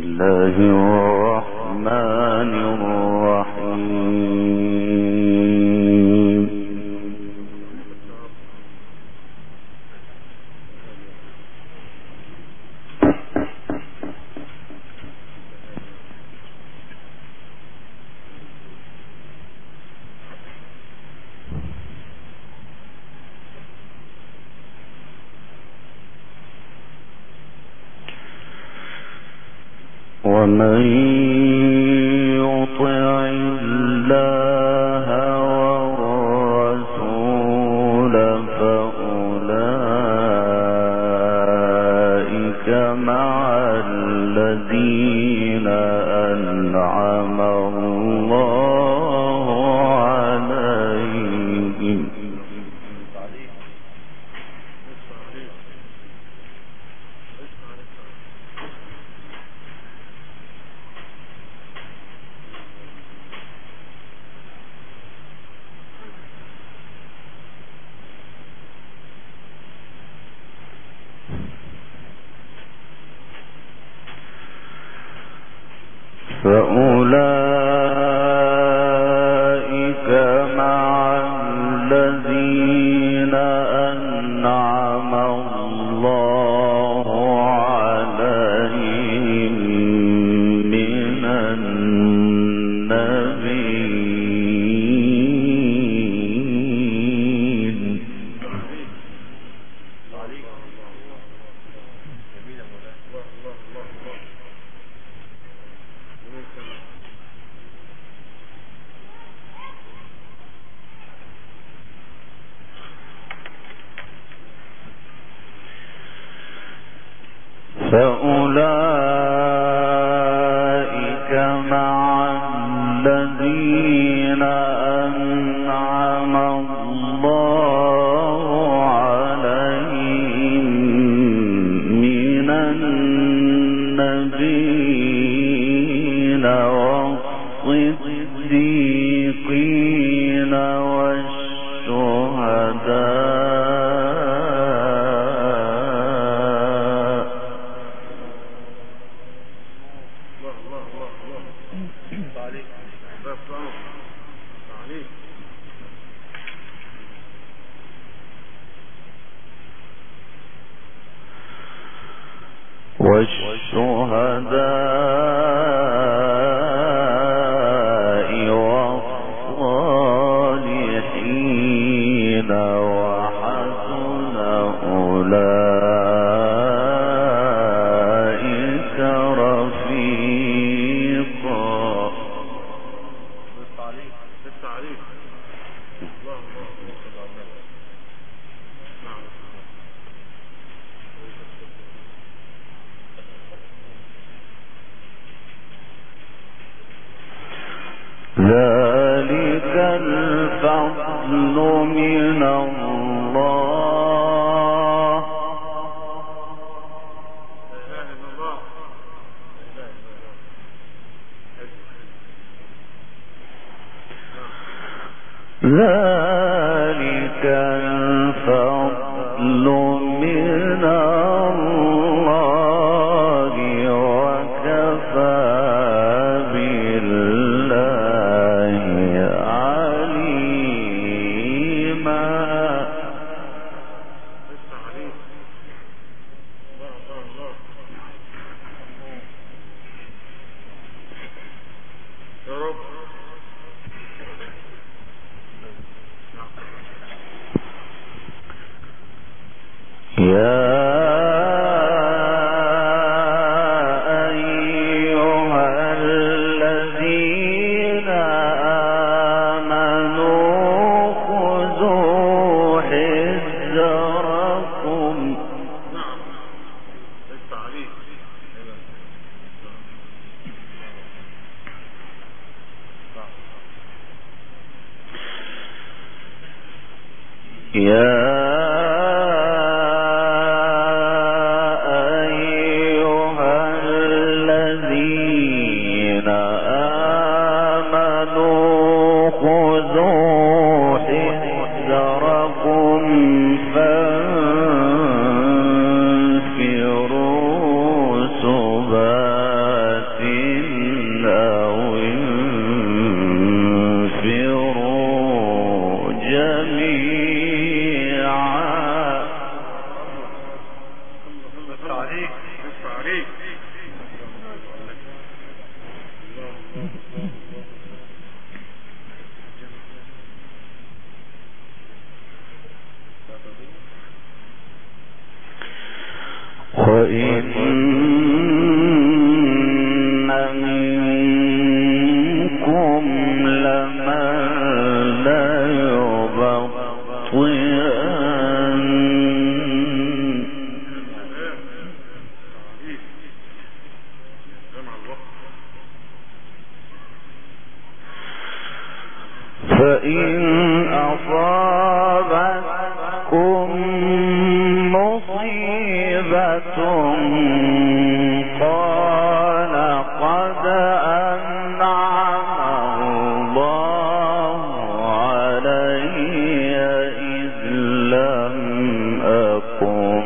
الله الرحمن الرحيم. ومن يطع الله والرسول فأولئك مع الذين أنعم الله عليهم فأولئك مع الذين أنعم الله عليهم من النبيين. فأولئك مع الذين أنعم الله عليهم من النبيين والصديقين والشهداء والصالحين وحسن أولئك رفيقا. ذلك الفضل من الله. ذلك الفضل من الله وكفى فانفروا ثبات جميعا. وإن منكم لمن ليبطئن فإن أصابتكم مصيبة قال قد أنعم الله علي إذ لم أكن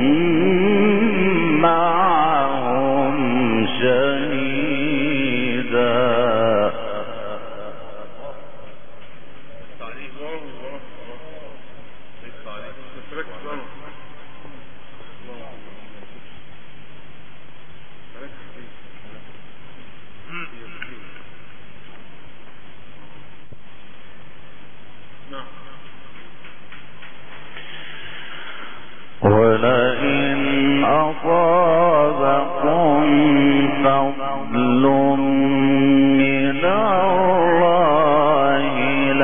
معهم شهيدا. ولئن أصابكم فضل من الله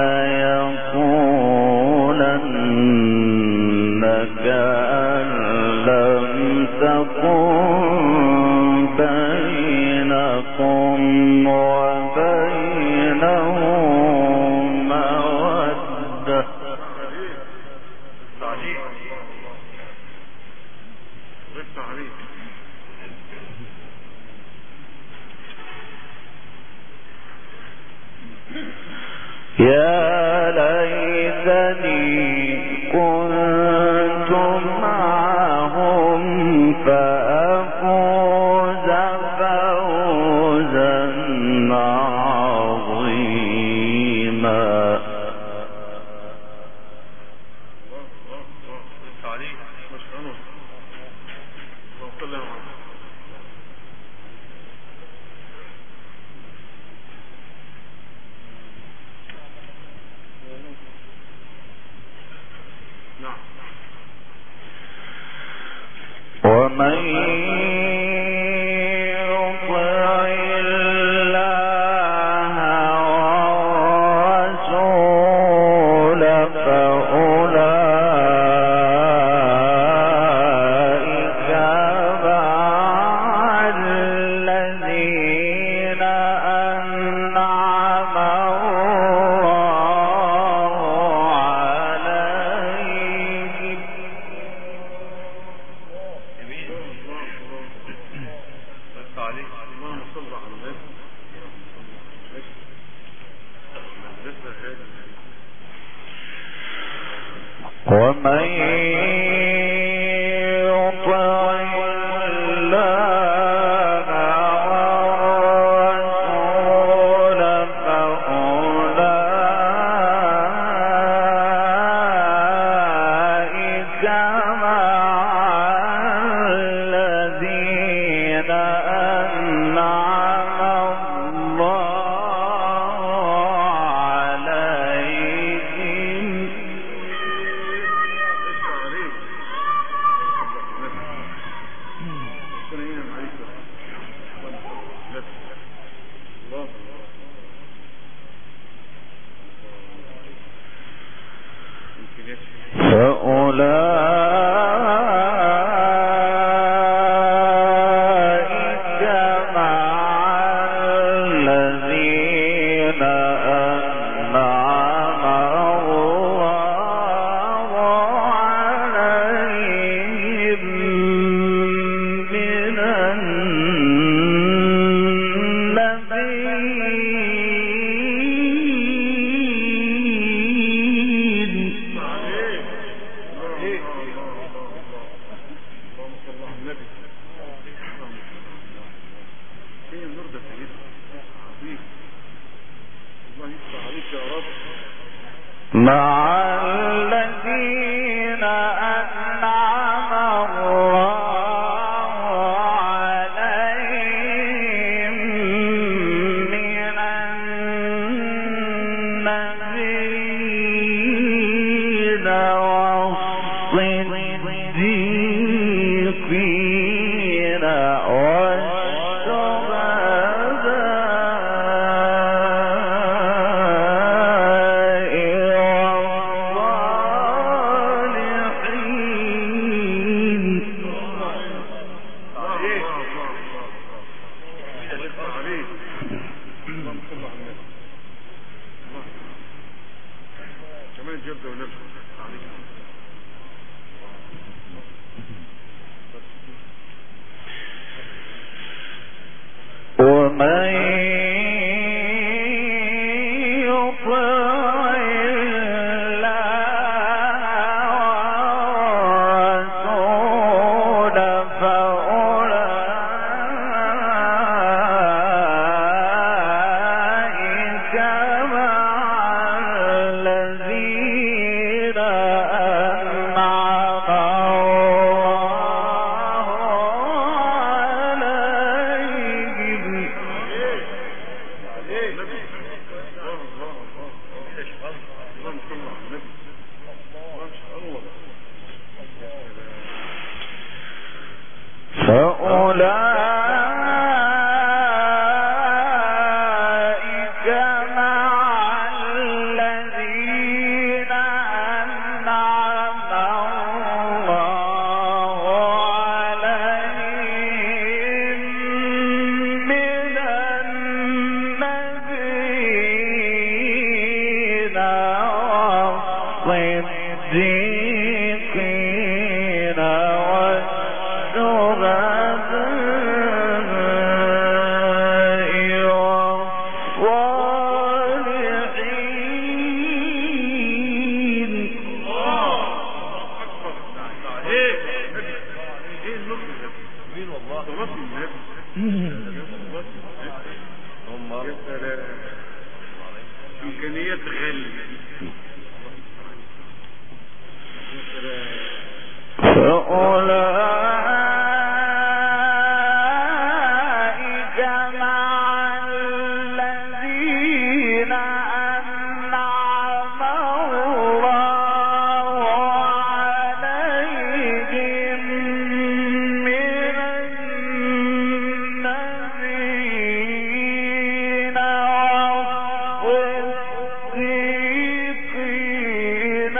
ليقولن كأن لم تكن بينكم وبينه مودة. يا ليتني كنت معهم فأفوز فوزا عظيما. ومن يطع الله والرسول فأولئك مع الذين أنعم الله عليهم. ومن يطع الله والرسول فأولئك مع الذين أنعم الله عليهم فأولئك مع الذين أنعم الله عليهم من النبيين مع الذين أنعم الله عليهم من النبيين والصديقين إمكانيات غالية. فأولئك مع الذين أنعم الله عليهم من النبيين والصديقين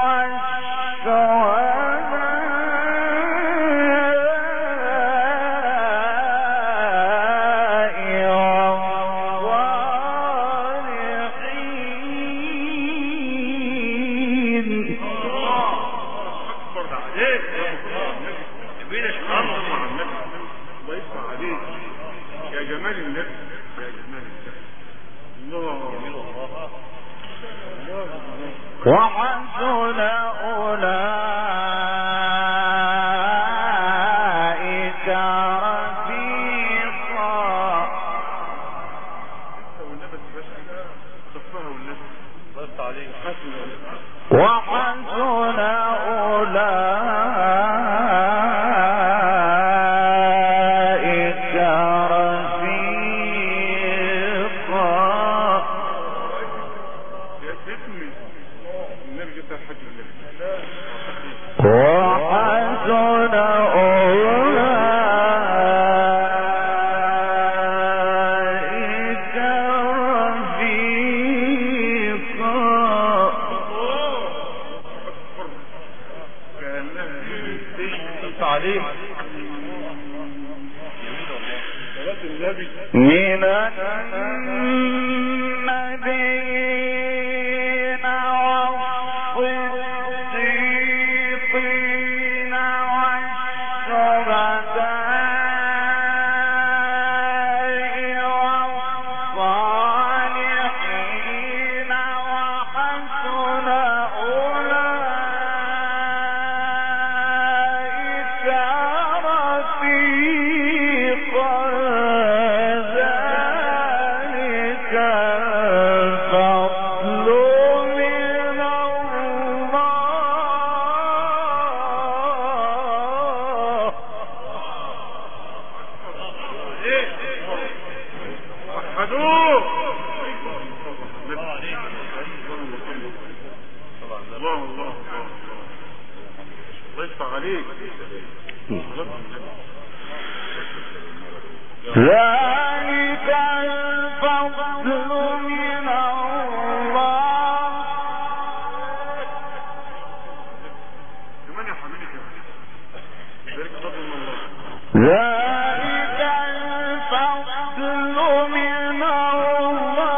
وحسن أولئك رفيقا وحسن أولئك رفيقا. وحسن أولئك رفيقا. من النبيين والصديقين والشهداء والصالحين وحسن أولئك رفيقا. ذلك الله الله الله يفتح عليك. ذلك الفضل من الله. كمان يا حبيبي كمان. ذلك الفضل من الله. ذلك الفضل من الله.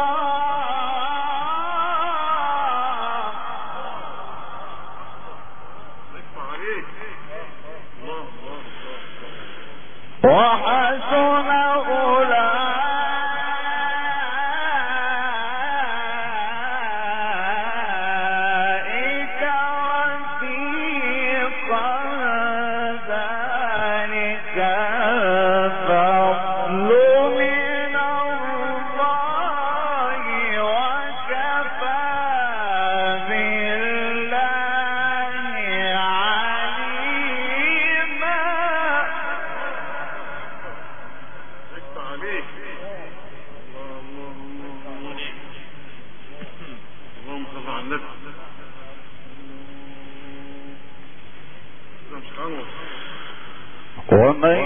يفتح عليك. الله الله الله. وحسن أولئك رفيقا. ذلك الفضل من الله وكفى بالله عليما. يفتح عليك. الله الله الله. اللهم صل على النبي. ده مش خانوة. ومن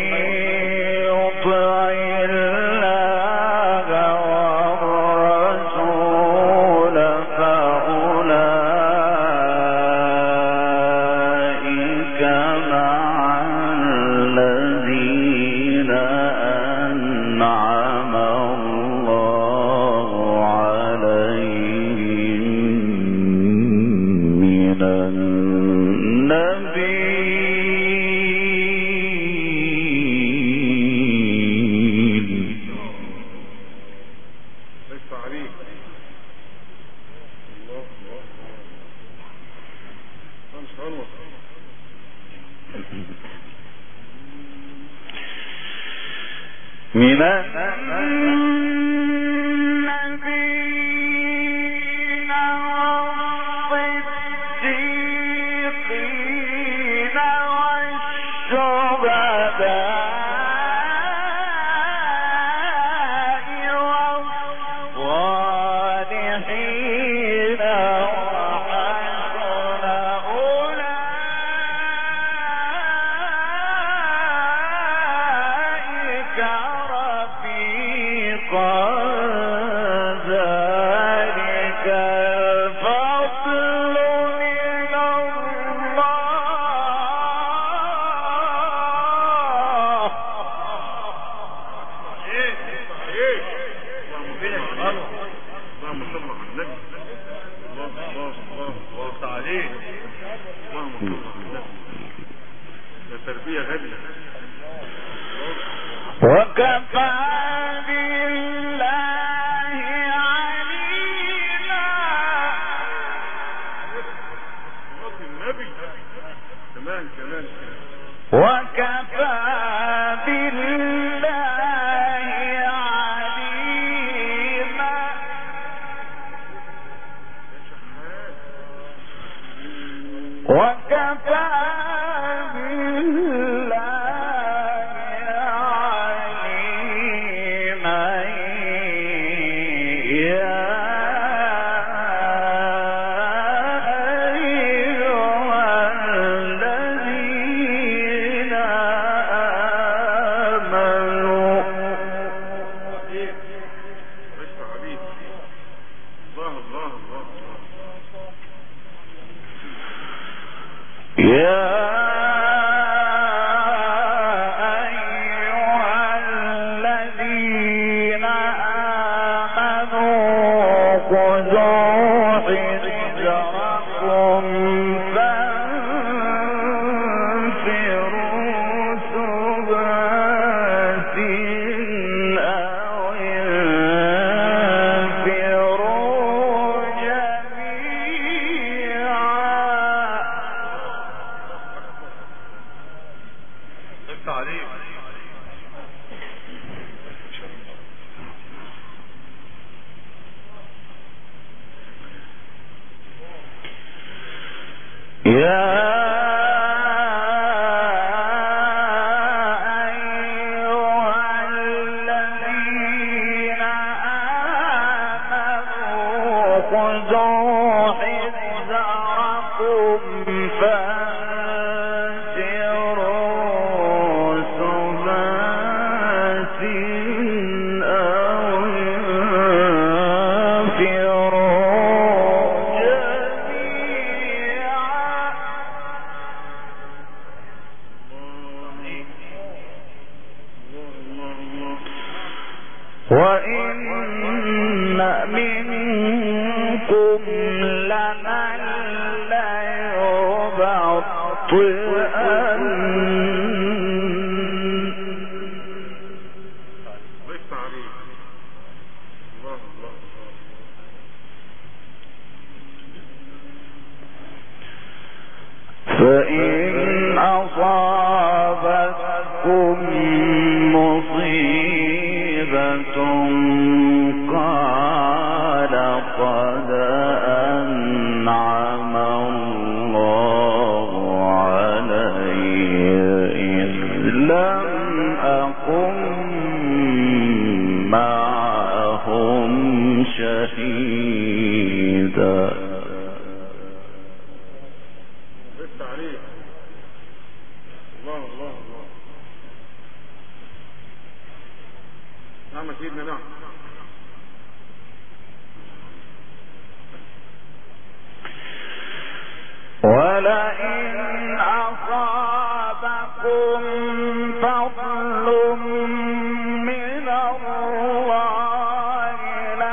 يطع الله والرسول فأولئك مع الذين أنعم الله عليهم من النبيين. يفتح عليك. الله الله الله. ده مش خانوة. من النبيين والصديقين والشهداء والصالحين وحسن أولئك رفيقا. ذلك الفضل من الله. ايه ايه. اللهم صل على النبي. الله الله الله الله عليك. اللهم صل على النبي. ده تربية غالية. وكفى بالله عليما. صلاة النبي. كمان كمان كمان. وكفى بالله عليما. وكفى بالله عليما. يا أيها الذين آمنوا. يفتح عليك. الله الله الله الله. يا أيها الذين آمنوا خذوا حذركم فانفروا ثبات أو انفروا جميعا. يفتح عليك. يا أيها الذين آمنوا خذوا حذركم وإن منكم لمن ليبطئن فإن أصابتكم مصيبة قال قد أنعم الله علي إذ لم أكن معهم شهيدا. ولئن أصابكم فضل من الله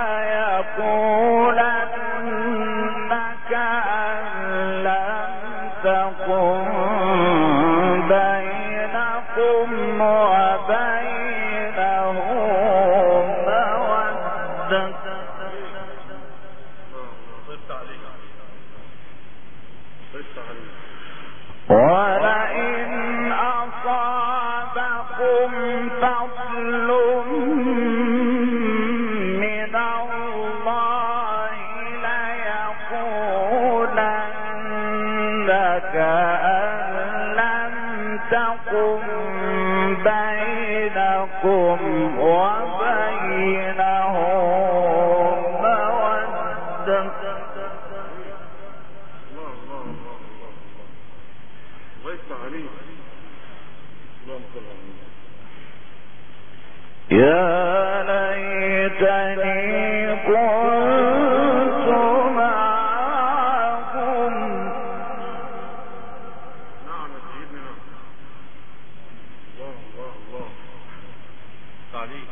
ليقولن كأن لم تكن بينكم وبينه مودة. ولئن أصابكم فضل من الله ليقولن كأن لم تكن بينكم وبينه مودة. يا ليتني كنت معكم. نعم سيدنا. الله الله الله تعليق.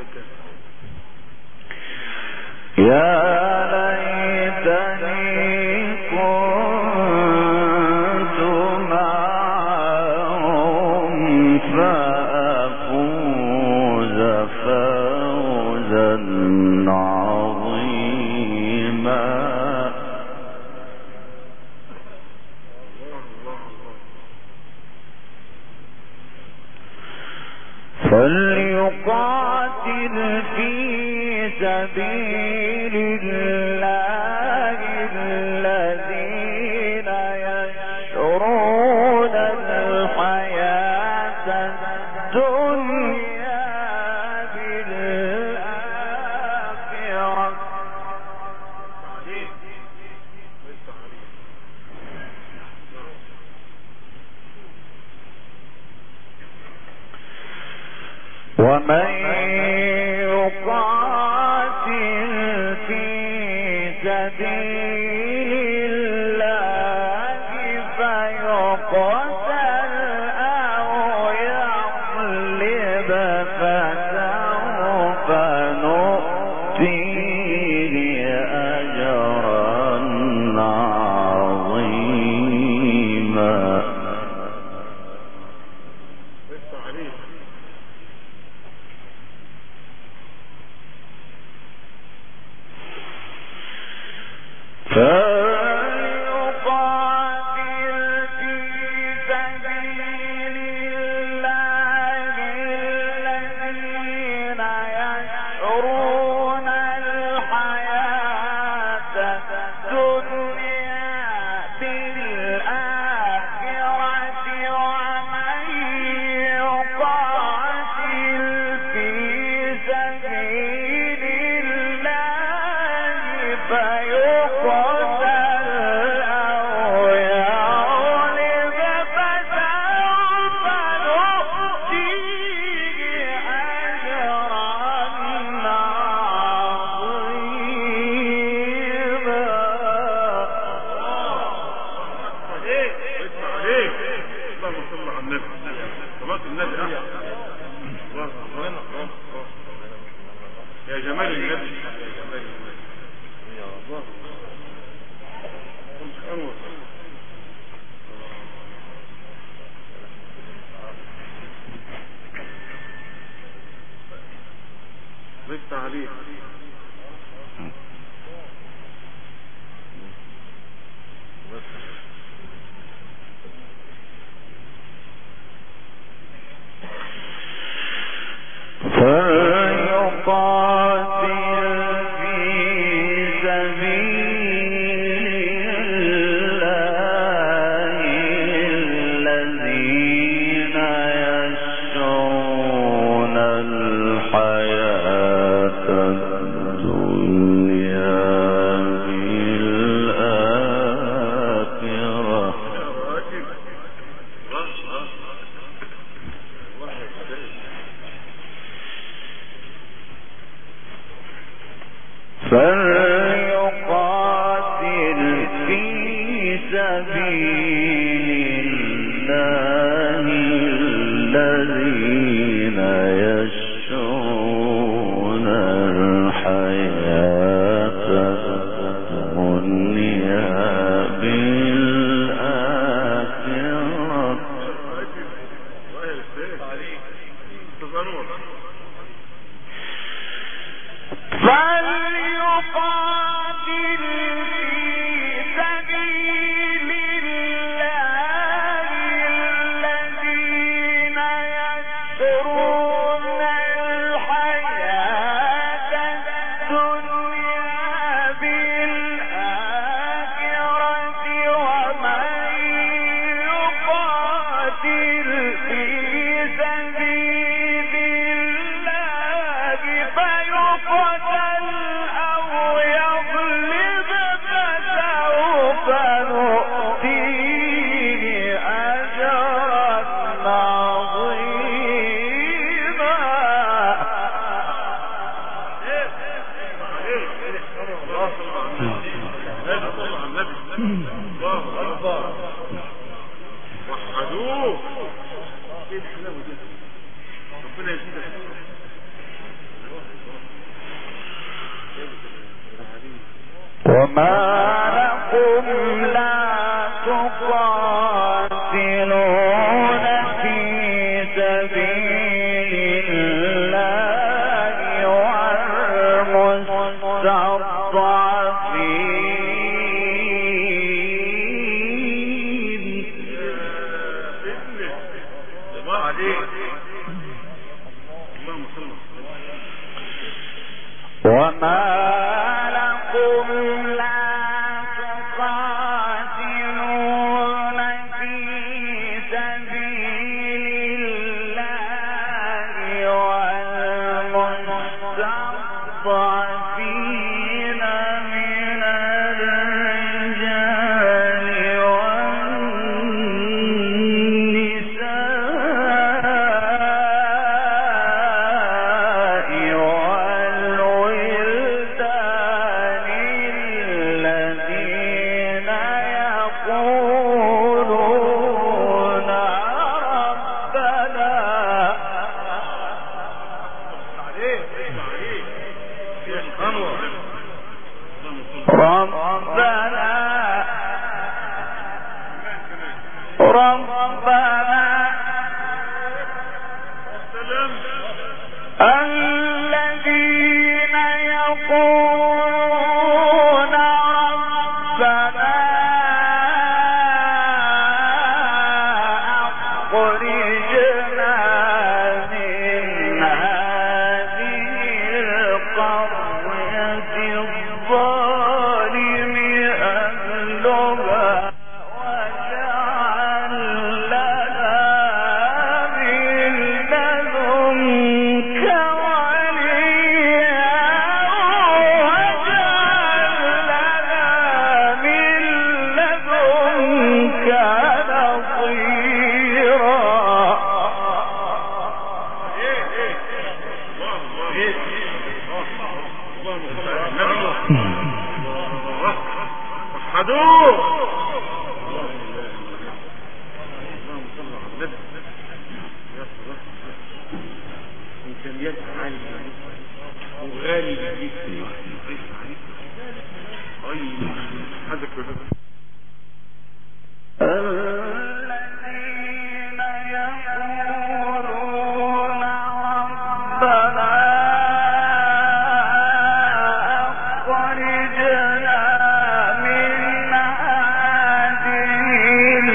يا ليتني كنت معهم فأفوز فوزا عظيما. فليقاتل في سبيل الله الذين يشرون الحياة الدنيا بالآخرة. ومن يقاتل في سبيل الله فيقتل أو يغلب فسوف نؤتيه أجرا عظيما. فليقاتل في سبيل الله الذين يشرون الحياة الدنيا بالآخرة. ومن يقاتل في سبيل الله فيقتل أو يغلب فسوف نؤتيه أجرا عظيما. اللهم صل على النبي. صلاة النبي. يا جمال النبي، يا جمال النبي، يا الله. كنت أنور ضفت عليه.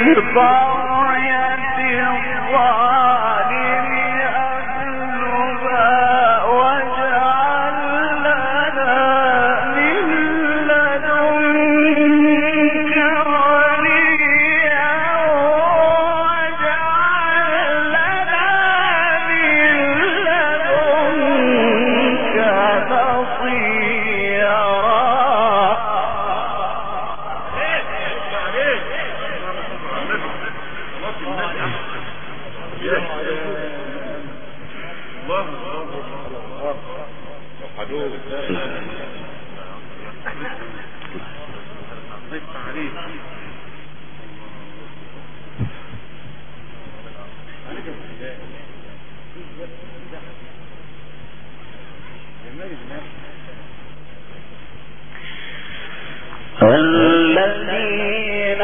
الذين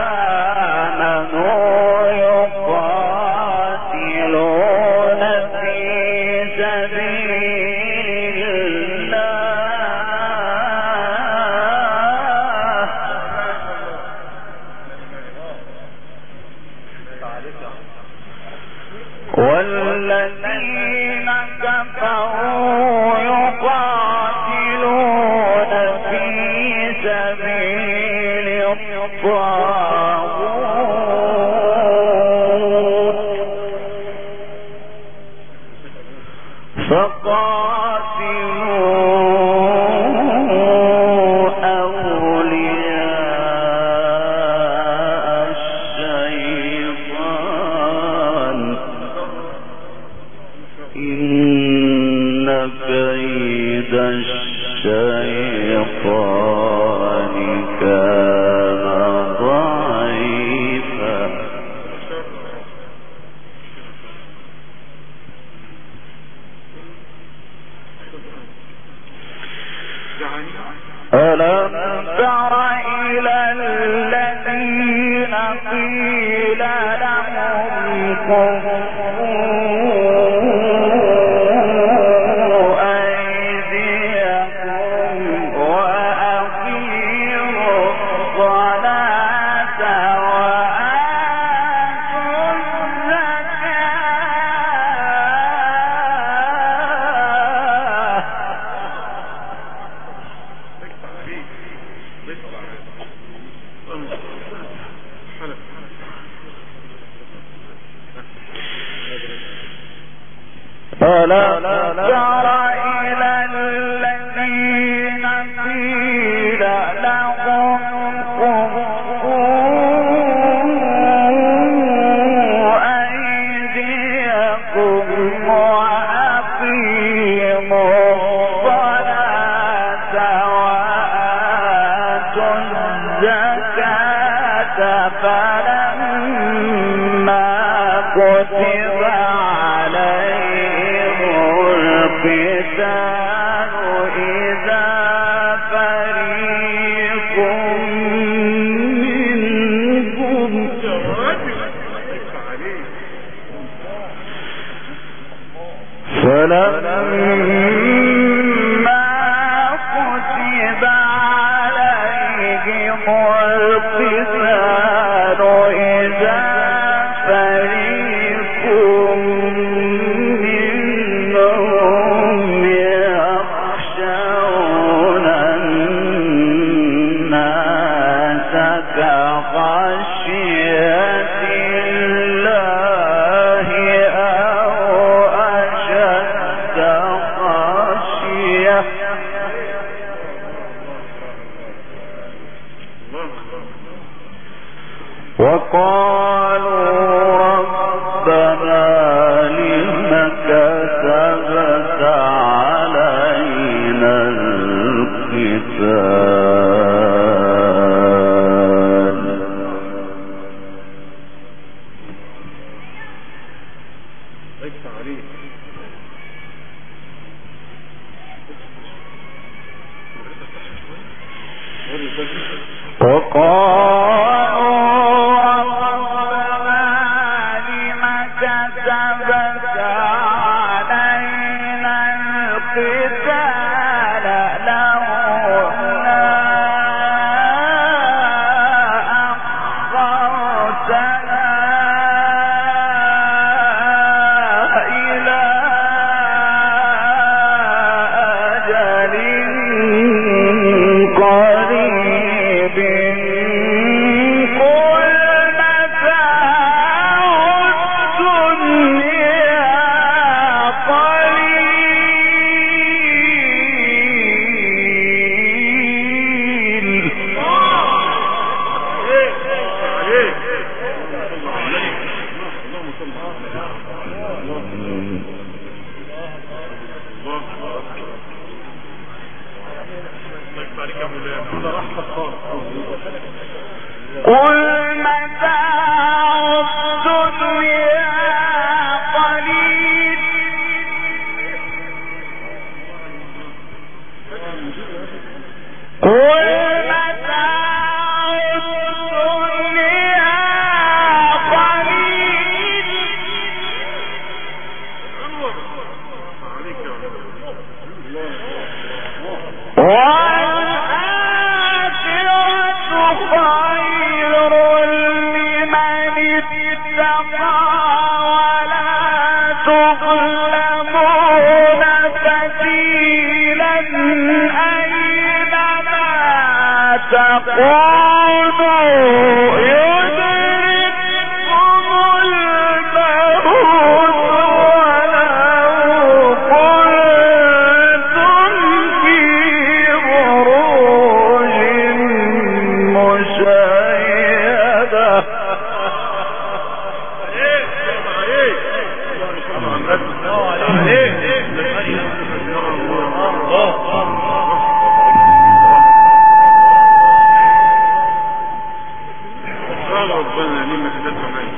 آمنوا يقاتلون في سبيل الله والذين كفروا يقاتلون في سبيل الطاغوت فقاتلوا أولياء الشيطان إن كيد الشيطان كان ضعيفا ألم تر إلى الذين قيل لهم كفوا أيديكم وأقيموا الصلاة وآتوا ألم تر إلى الذين قيل لهم كفوا أيديكم وأقيموا الصلاة وآتوا الزكاة فلما كتب القتال إذا فريق منهم فلما كتب عليهم القتال إذا فريق وقالوا ربنا لم كتبت علينا القتال وقالوا ربنا لم كتبت عليك. قل متاع الدنيا قليل قل متاع الدنيا قليل تقولوا يدرككم الموت ولو كنتم في بروج مشيدة ربنا لما تدفع عليك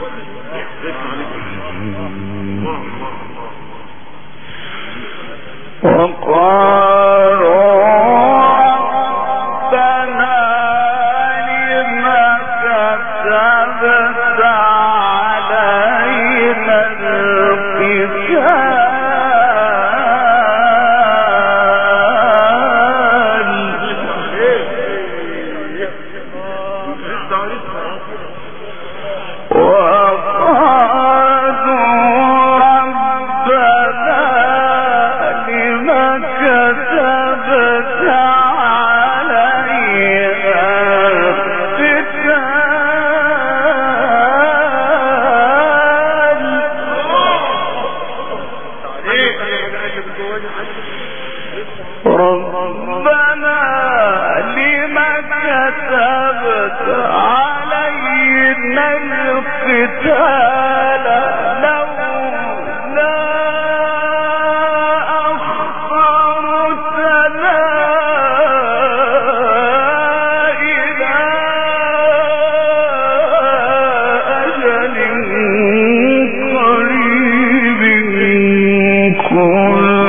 وقالوا ربنا لما كتبت علينا ربنا لما كتبت علينا القتال لولا أخرتنا إلى أجل قريب كل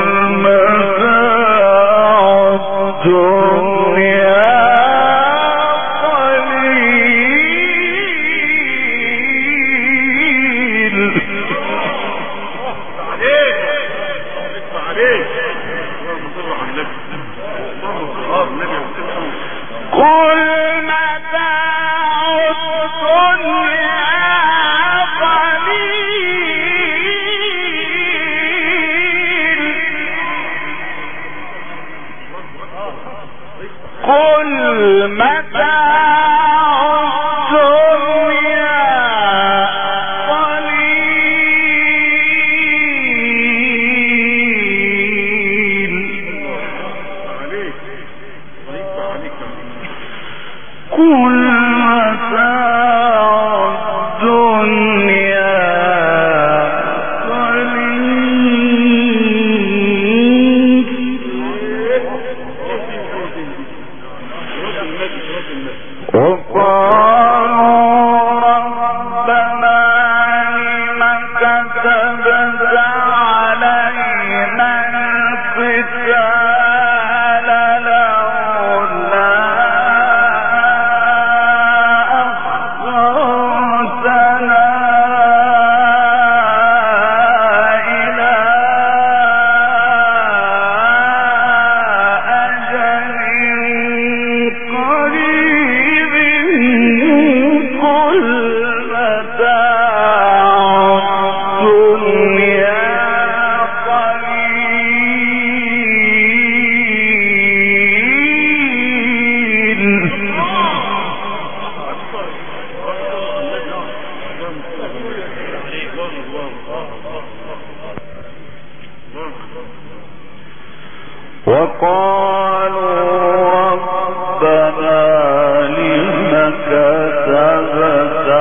وقالوا ربنا لم كتبت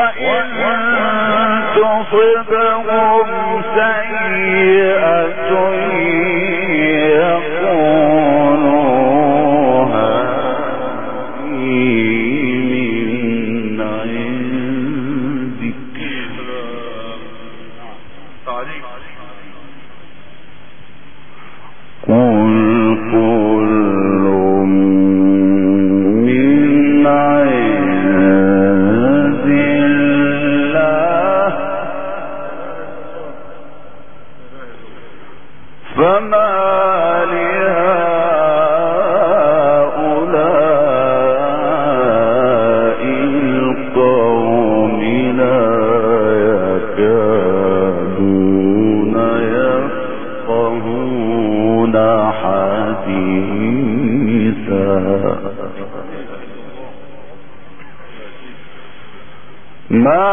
تصبهم سيئة يقولوا هذه من عندك قل كل من عند الله فما لهؤلاء القوم لا يكادون يفقهون حديثا ما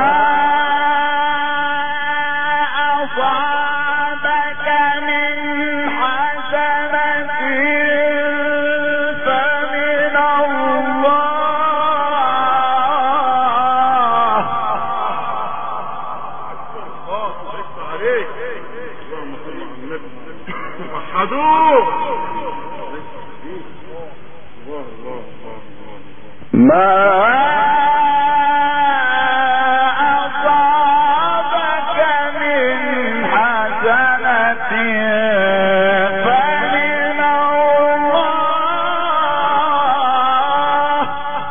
أصابك من حسنة فمن الله ما أصابك من حسنة فمن الله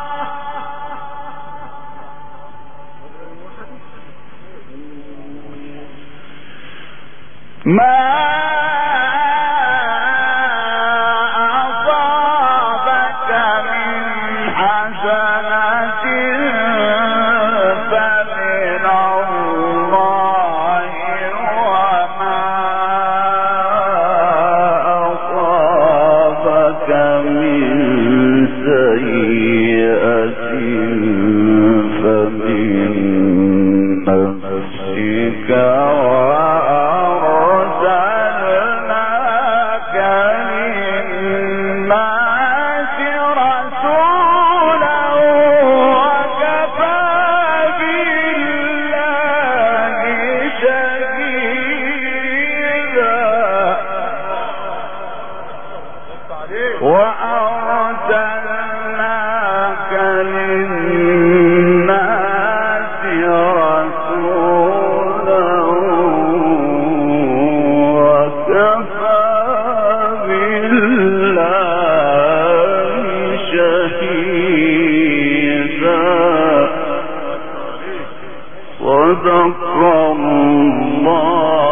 ما أصابك من حسنة فمن الله وما أصابك من سيئة فمن نفسك وأرسلناك للناس رسولا وكفى بالله شهيدا وأرسلناك للناس رسولا وكفى بالله شهيدا صدق الله